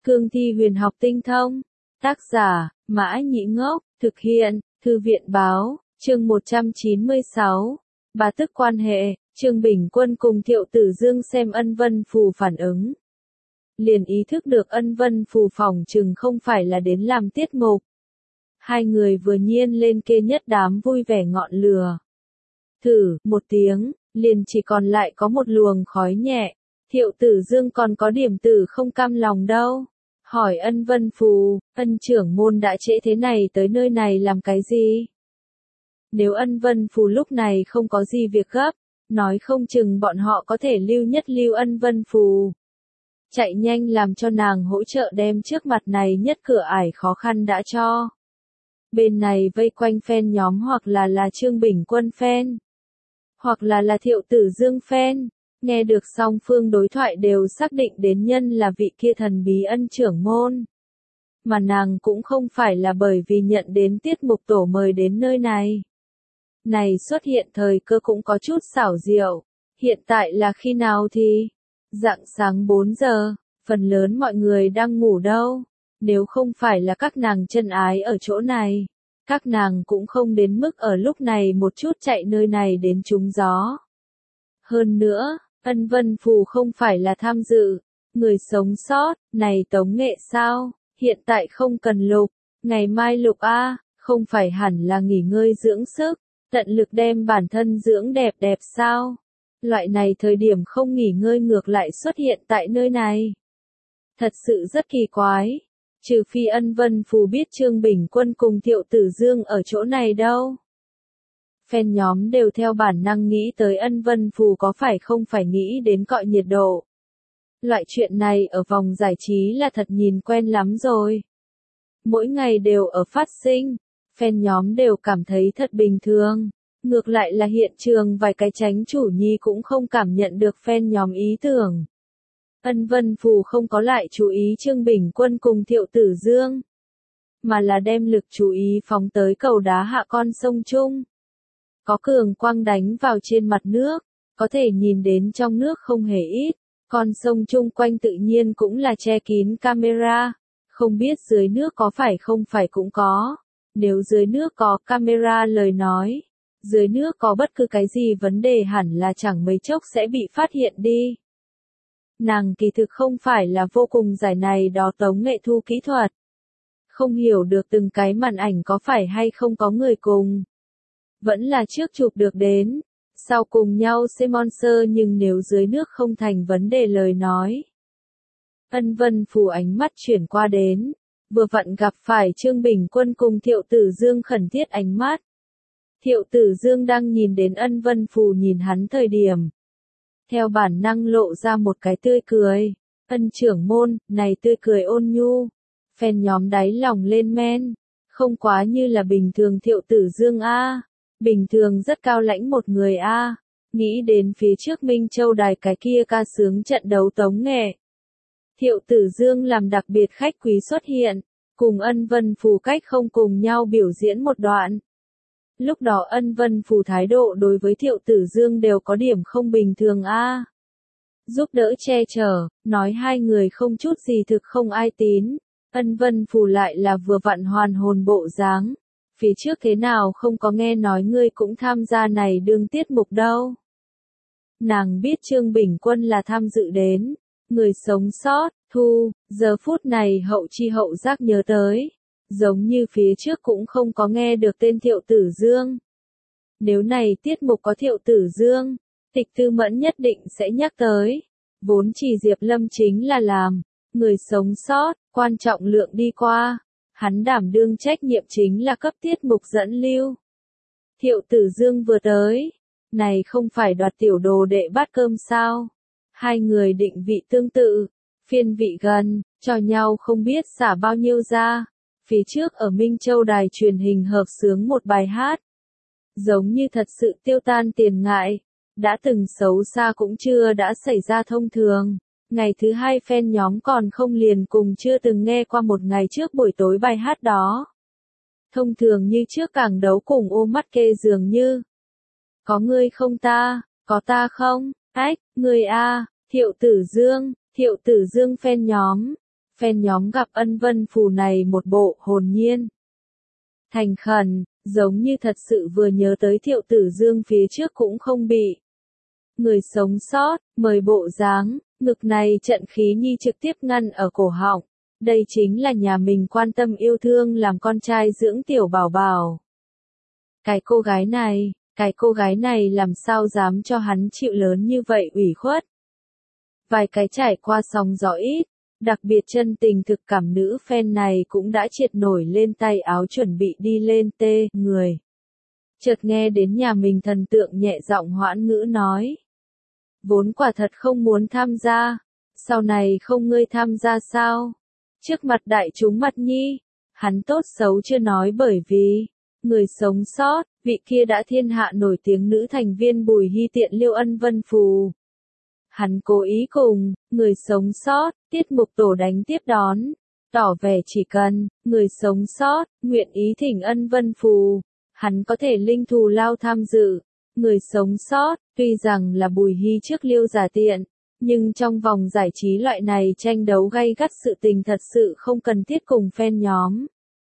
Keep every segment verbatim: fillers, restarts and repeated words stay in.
Cương thi huyền học tinh thông. Tác giả, Mã Nhĩ Ngốc, thực hiện, Thư viện báo, chương một trăm chín mươi sáu. Bá tức quan hệ, Trương Bình Quân cùng Thiệu Tử Dương xem Ân Vân Phù phản ứng. Liền ý thức được Ân Vân Phù phỏng chừng không phải là đến làm tiết mục. Hai người vừa nhiên lên kê nhất đám vui vẻ ngọn lửa. Thử, một tiếng, liền chỉ còn lại có một luồng khói nhẹ. Thiệu Tử Dương còn có điểm tử không cam lòng đâu. Hỏi Ân Vân Phù, Ân trưởng môn đã trễ thế này tới nơi này làm cái gì? Nếu Ân Vân Phù lúc này không có gì việc gấp, nói không chừng bọn họ có thể lưu nhất lưu Ân Vân Phù. Chạy nhanh làm cho nàng hỗ trợ đem trước mặt này nhất cửa ải khó khăn đã cho. Bên này vây quanh fan nhóm hoặc là là Trương Bình Quân fan, hoặc là là Thiệu Tử Dương fan. Nghe được song phương đối thoại đều xác định đến nhân là vị kia thần bí Ân trưởng môn. Mà nàng cũng không phải là bởi vì nhận đến tiết mục tổ mời đến nơi này. Này xuất hiện thời cơ cũng có chút xảo diệu. Hiện tại là khi nào thì? Rạng sáng bốn giờ, phần lớn mọi người đang ngủ đâu. Nếu không phải là các nàng chân ái ở chỗ này, các nàng cũng không đến mức ở lúc này một chút chạy nơi này đến trúng gió. Hơn nữa, Ân Vân Phù không phải là tham dự, người sống sót, này tống nghệ sao, hiện tại không cần lục, ngày mai lục a, không phải hẳn là nghỉ ngơi dưỡng sức, tận lực đem bản thân dưỡng đẹp đẹp sao, loại này thời điểm không nghỉ ngơi ngược lại xuất hiện tại nơi này. Thật sự rất kỳ quái, trừ phi Ân Vân Phù biết Trương Bình Quân cùng Thiệu Tử Dương ở chỗ này đâu. Fan nhóm đều theo bản năng nghĩ tới Ân Vân Phù có phải không phải nghĩ đến cọi nhiệt độ. Loại chuyện này ở vòng giải trí là thật nhìn quen lắm rồi. Mỗi ngày đều ở phát sinh, fan nhóm đều cảm thấy thật bình thường. Ngược lại là hiện trường vài cái chánh chủ nhi cũng không cảm nhận được fan nhóm ý tưởng. Ân Vân Phù không có lại chú ý Trương Bình Quân cùng Thiệu Tử Dương, mà là đem lực chú ý phóng tới cầu đá hạ con sông Trung. Có cường quang đánh vào trên mặt nước, có thể nhìn đến trong nước không hề ít, con sông chung quanh tự nhiên cũng là che kín camera, không biết dưới nước có phải không phải cũng có. Nếu dưới nước có camera lời nói, dưới nước có bất cứ cái gì vấn đề hẳn là chẳng mấy chốc sẽ bị phát hiện đi. Nàng kỳ thực không phải là vô cùng giải này đó tống nghệ thu kỹ thuật. Không hiểu được từng cái màn ảnh có phải hay không có người cùng. Vẫn là trước chụp được đến, sau cùng nhau sponsor nhưng nếu dưới nước không thành vấn đề lời nói. Ân Vân Phù ánh mắt chuyển qua đến, vừa vặn gặp phải Trương Bình Quân cùng Thiệu Tử Dương khẩn thiết ánh mắt. Thiệu Tử Dương đang nhìn đến Ân Vân Phù nhìn hắn thời điểm. Theo bản năng lộ ra một cái tươi cười, Ân trưởng môn, này tươi cười ôn nhu. Fan nhóm đáy lòng lên men, không quá như là bình thường Thiệu Tử Dương a. Bình thường rất cao lãnh một người a, à. Nghĩ đến phía trước Minh Châu đài cái kia ca sướng trận đấu tống nghệ. Thiệu Tử Dương làm đặc biệt khách quý xuất hiện, cùng Ân Vân Phù cách không cùng nhau biểu diễn một đoạn. Lúc đó Ân Vân Phù thái độ đối với Thiệu Tử Dương đều có điểm không bình thường a. À. Giúp đỡ che chở, nói hai người không chút gì thực không ai tín, Ân Vân Phù lại là vừa vặn hoàn hồn bộ dáng. Phía trước thế nào không có nghe nói ngươi cũng tham gia này đương tiết mục đâu. Nàng biết Trương Bình Quân là tham dự đến, người sống sót, thu, giờ phút này hậu chi hậu giác nhớ tới. Giống như phía trước cũng không có nghe được tên Thiệu Tử Dương. Nếu này tiết mục có Thiệu Tử Dương, Tịch Tư Mẫn nhất định sẽ nhắc tới. Vốn chỉ Diệp Lâm chính là làm, người sống sót, quan trọng lượng đi qua. Hắn đảm đương trách nhiệm chính là cấp tiết mục dẫn lưu. Thiệu Tử Dương vừa tới, này không phải đoạt tiểu đồ đệ bát cơm sao? Hai người định vị tương tự, phiên vị gần, cho nhau không biết xả bao nhiêu ra. Phía trước ở Minh Châu đài truyền hình hợp xướng một bài hát. Giống như thật sự tiêu tan tiền ngại, đã từng xấu xa cũng chưa đã xảy ra thông thường. Ngày thứ hai fan nhóm còn không liền cùng chưa từng nghe qua một ngày trước buổi tối bài hát đó. Thông thường như trước càng đấu cùng ôm mắt kê dường như. Có ngươi không ta, có ta không, ách, ngươi a, Thiệu Tử Dương, Thiệu Tử Dương fan nhóm. Fan nhóm gặp Ân Vân Phù này một bộ hồn nhiên, thành khẩn, giống như thật sự vừa nhớ tới Thiệu Tử Dương phía trước cũng không bị người sống sót, mời bộ dáng, ngực này trận khí nhi trực tiếp ngăn ở cổ họng. Đây chính là nhà mình quan tâm yêu thương làm con trai dưỡng tiểu bảo bảo. Cái cô gái này, cái cô gái này làm sao dám cho hắn chịu lớn như vậy ủy khuất. Vài cái trải qua sóng gió ít, đặc biệt chân tình thực cảm nữ fan này cũng đã triệt nổi lên tay áo chuẩn bị đi lên tê người. Chợt nghe đến nhà mình thần tượng nhẹ giọng hoãn ngữ nói. Vốn quả thật không muốn tham gia, sau này không ngươi tham gia sao? Trước mặt đại chúng mặt nhi, hắn tốt xấu chưa nói bởi vì, người sống sót, vị kia đã thiên hạ nổi tiếng nữ thành viên Bùi Hy tiện liêu Ân Vân Phù. Hắn cố ý cùng, người sống sót, tiết mục tổ đánh tiếp đón, tỏ vẻ chỉ cần, người sống sót, nguyện ý thỉnh Ân Vân Phù, hắn có thể linh thù lao tham dự. Người sống sót, tuy rằng là Bùi Hy trước liêu giả tiện, nhưng trong vòng giải trí loại này tranh đấu gay gắt sự tình thật sự không cần thiết cùng fan nhóm.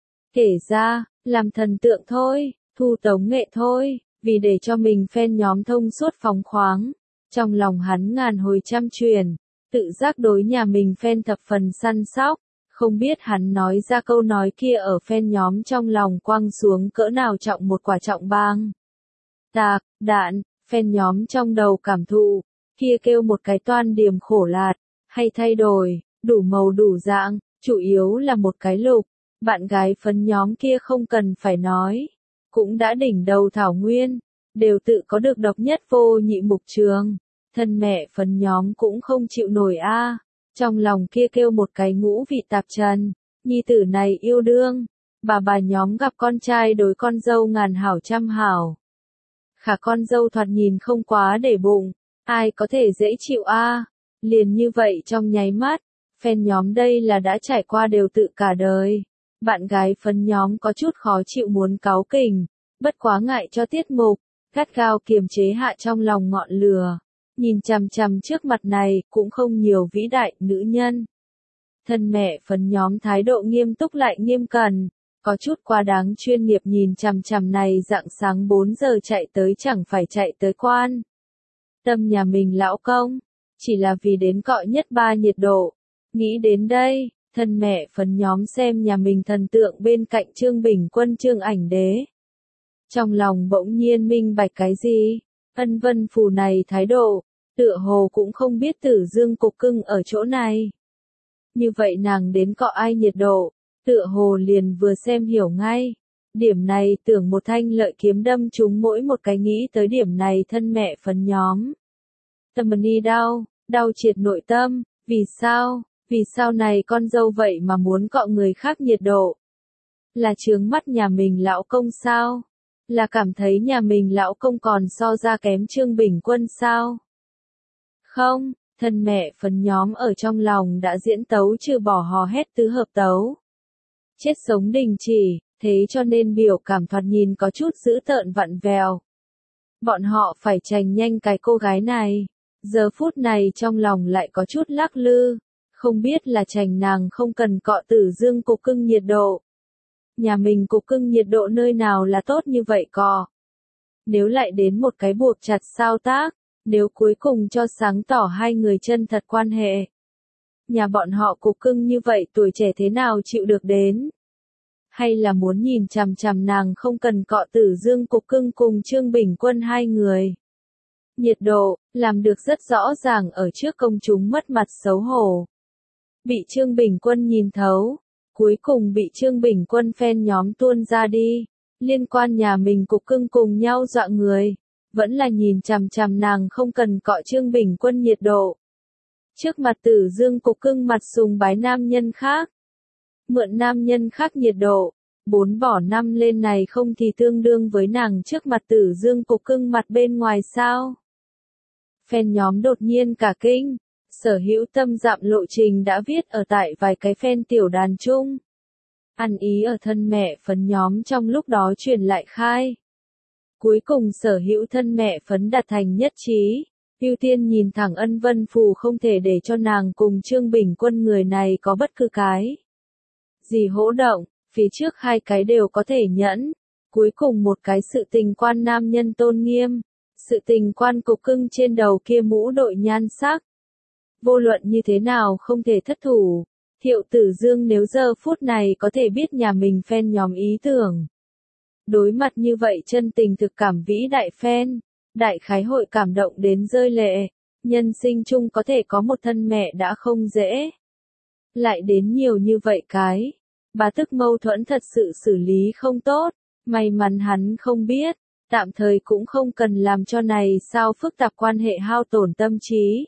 Kể ra, làm thần tượng thôi, thu tống nghệ thôi, vì để cho mình fan nhóm thông suốt phóng khoáng. Trong lòng hắn ngàn hồi trăm truyền, tự giác đối nhà mình fan thập phần săn sóc, không biết hắn nói ra câu nói kia ở fan nhóm trong lòng quăng xuống cỡ nào trọng một quả trọng bang. Tạc, đạn, fan nhóm trong đầu cảm thụ, kia kêu một cái toan điểm khổ lạt, hay thay đổi, đủ màu đủ dạng, chủ yếu là một cái lục, bạn gái phấn nhóm kia không cần phải nói, cũng đã đỉnh đầu thảo nguyên, đều tự có được độc nhất vô nhị mục trường, thân mẹ phấn nhóm cũng không chịu nổi a, trong lòng kia kêu một cái ngũ vị tạp trần, nhi tử này yêu đương, bà bà nhóm gặp con trai đối con dâu ngàn hảo trăm hảo. Khả con dâu thoạt nhìn không quá để bụng, ai có thể dễ chịu a? Liền như vậy trong nháy mắt, fan nhóm đây là đã trải qua đều tự cả đời. Bạn gái phấn nhóm có chút khó chịu muốn cáu kỉnh, bất quá ngại cho tiết mục, gắt gao kiềm chế hạ trong lòng ngọn lửa, nhìn chằm chằm trước mặt này cũng không nhiều vĩ đại nữ nhân. Thân mẹ phấn nhóm thái độ nghiêm túc lại nghiêm cẩn. Có chút quá đáng chuyên nghiệp nhìn chằm chằm này rạng sáng bốn giờ chạy tới chẳng phải chạy tới quan. Tâm nhà mình lão công, chỉ là vì đến cọ nhất ba nhiệt độ. Nghĩ đến đây, thân mẹ phấn nhóm xem nhà mình thần tượng bên cạnh Trương Bình Quân Trương Ảnh Đế. Trong lòng bỗng nhiên minh bạch cái gì, Ân Vân Phù này thái độ, tựa hồ cũng không biết Tử Dương cục cưng ở chỗ này. Như vậy nàng đến cọ ai nhiệt độ. Tựa hồ liền vừa xem hiểu ngay. Điểm này tưởng một thanh lợi kiếm đâm chúng mỗi một cái nghĩ tới điểm này thân mẹ phấn nhóm. Tâm ni đau, đau triệt nội tâm, vì sao, vì sao này con dâu vậy mà muốn cọ người khác nhiệt độ. Là chướng mắt nhà mình lão công sao? Là cảm thấy nhà mình lão công còn so ra kém Trương Bình Quân sao? Không, thân mẹ phấn nhóm ở trong lòng đã diễn tấu trừ bỏ hò hét tứ hợp tấu. Chết sống đình chỉ, thế cho nên biểu cảm thoạt nhìn có chút dữ tợn vặn vẹo. Bọn họ phải trành nhanh cái cô gái này, giờ phút này trong lòng lại có chút lắc lư, không biết là trành nàng không cần cọ Tử Dương cục cưng nhiệt độ. Nhà mình cục cưng nhiệt độ nơi nào là tốt như vậy cọ. Nếu lại đến một cái buộc chặt sao tác, nếu cuối cùng cho sáng tỏ hai người chân thật quan hệ. Nhà bọn họ cục cưng như vậy tuổi trẻ thế nào chịu được đến? Hay là muốn nhìn chằm chằm nàng không cần cọ Tử Dương cục cưng cùng Trương Bình Quân hai người? Nhiệt độ, làm được rất rõ ràng ở trước công chúng mất mặt xấu hổ. Bị Trương Bình Quân nhìn thấu, cuối cùng bị Trương Bình Quân fan nhóm tuôn ra đi, liên quan nhà mình cục cưng cùng nhau dọa người, vẫn là nhìn chằm chằm nàng không cần cọ Trương Bình Quân nhiệt độ. Trước mặt Tử Dương cục cưng mặt sùng bái nam nhân khác. Mượn nam nhân khác nhiệt độ, bốn bỏ năm lên này không thì tương đương với nàng trước mặt Tử Dương cục cưng mặt bên ngoài sao. Fan nhóm đột nhiên cả kinh, Sở Hữu Tâm dạm lộ trình đã viết ở tại vài cái fan tiểu đàn chung. Ăn ý ở thân mẹ phấn nhóm trong lúc đó truyền lại khai. Cuối cùng Sở Hữu thân mẹ phấn đạt thành nhất trí, ưu tiên nhìn thẳng Ân Vân Phù, không thể để cho nàng cùng Trương Bình Quân người này có bất cứ cái gì hỗ động, phía trước hai cái đều có thể nhẫn, cuối cùng một cái sự tình quan nam nhân tôn nghiêm, sự tình quan cục cưng trên đầu kia mũ đội nhan sắc. Vô luận như thế nào không thể thất thủ, Thiệu Tử Dương nếu giờ phút này có thể biết nhà mình fan nhóm ý tưởng. Đối mặt như vậy chân tình thực cảm vĩ đại fan, đại khái hội cảm động đến rơi lệ, nhân sinh chung có thể có một thân mẹ đã không dễ. Lại đến nhiều như vậy cái, bà tức mâu thuẫn thật sự xử lý không tốt, may mắn hắn không biết, tạm thời cũng không cần làm cho này sao phức tạp quan hệ hao tổn tâm trí.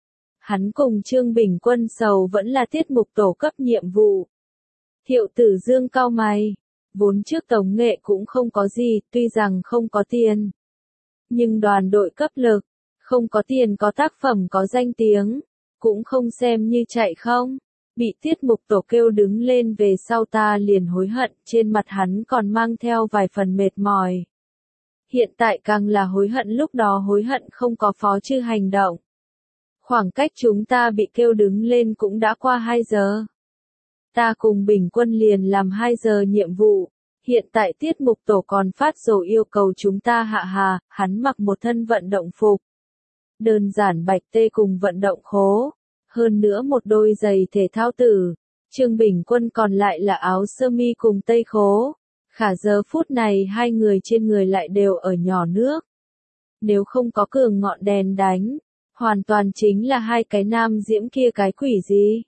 Hắn cùng Trương Bình Quân sầu vẫn là tiết mục tổ cấp nhiệm vụ. Thiệu Tử Dương cau mày, vốn trước tổng nghệ cũng không có gì, tuy rằng không có tiền. Nhưng đoàn đội cấp lực, không có tiền có tác phẩm có danh tiếng, cũng không xem như chạy không. Bị tiết mục tổ kêu đứng lên về sau ta liền hối hận, trên mặt hắn còn mang theo vài phần mệt mỏi. Hiện tại càng là hối hận, lúc đó hối hận không có phó chư hành động. Khoảng cách chúng ta bị kêu đứng lên cũng đã qua hai giờ. Ta cùng Bình Quân liền làm hai giờ nhiệm vụ. Hiện tại tiết mục tổ còn phát dầu yêu cầu chúng ta hạ hà, hắn mặc một thân vận động phục. Đơn giản bạch tê cùng vận động khố. Hơn nữa một đôi giày thể thao tử. Trương Bình Quân còn lại là áo sơ mi cùng tây khố. Khả giờ phút này hai người trên người lại đều ở nhỏ nước. Nếu không có cường ngọn đèn đánh, hoàn toàn chính là hai cái nam diễm kia cái quỷ gì.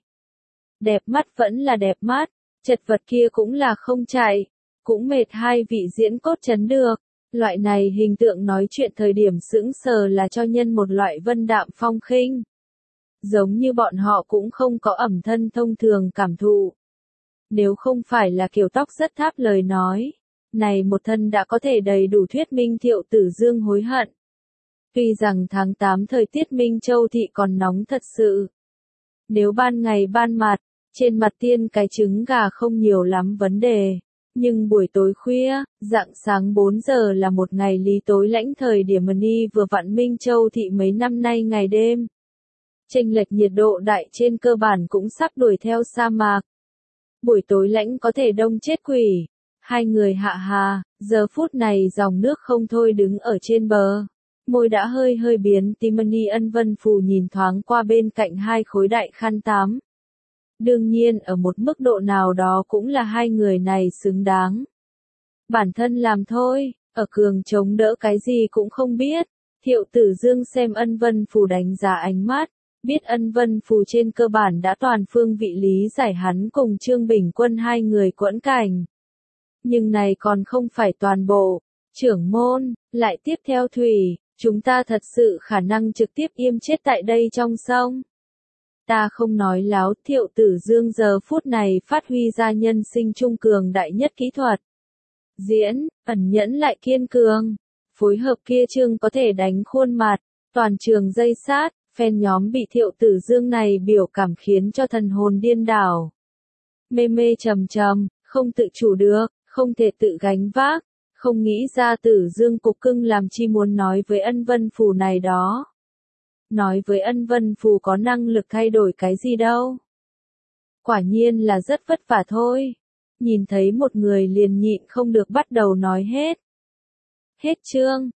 Đẹp mắt vẫn là đẹp mắt, chật vật kia cũng là không chạy, cũng mệt hai vị diễn cốt chấn được. Loại này hình tượng nói chuyện thời điểm sững sờ là cho nhân một loại vân đạm phong khinh. Giống như bọn họ cũng không có ẩm thân thông thường cảm thụ. Nếu không phải là kiểu tóc rất tháp lời nói, này một thân đã có thể đầy đủ thuyết minh Thiệu Tử Dương hối hận. Tuy rằng tháng tám thời tiết Minh Châu thị còn nóng thật sự. Nếu ban ngày ban mặt, trên mặt tiên cái trứng gà không nhiều lắm vấn đề. Nhưng buổi tối khuya, rạng sáng bốn giờ là một ngày lý tối lãnh thời điểm Mani vừa vặn Minh Châu thị mấy năm nay ngày đêm. Chênh lệch nhiệt độ đại trên cơ bản cũng sắp đuổi theo sa mạc. Buổi tối lãnh có thể đông chết quỷ. Hai người hạ hà, giờ phút này dòng nước không thôi đứng ở trên bờ. Môi đã hơi hơi biến, Timony Ân Vân Phù nhìn thoáng qua bên cạnh hai khối đại khăn tắm. Đương nhiên ở một mức độ nào đó cũng là hai người này xứng đáng. Bản thân làm thôi, ở cường chống đỡ cái gì cũng không biết. Thiệu Tử Dương xem Ân Vân Phù đánh giá ánh mắt, biết Ân Vân Phù trên cơ bản đã toàn phương vị lý giải hắn cùng Trương Bình Quân hai người quẫn cảnh. Nhưng này còn không phải toàn bộ. Trưởng môn, lại tiếp theo thủy, chúng ta thật sự khả năng trực tiếp yêm chết tại đây trong sông. Ta không nói láo, Thiệu Tử Dương giờ phút này phát huy ra nhân sinh trung cường đại nhất kỹ thuật. Diễn, ẩn nhẫn lại kiên cường, phối hợp kia Trương có thể đánh khuôn mặt, toàn trường dây sát, fan nhóm bị Thiệu Tử Dương này biểu cảm khiến cho thần hồn điên đảo. Mê mê trầm trầm, không tự chủ được, không thể tự gánh vác, không nghĩ ra Tử Dương cục cưng làm chi muốn nói với Ân Vân Phù này đó. Nói với Ân Vân Phù có năng lực thay đổi cái gì đâu. Quả nhiên là rất vất vả thôi. Nhìn thấy một người liền nhịn không được bắt đầu nói hết. Hết chương.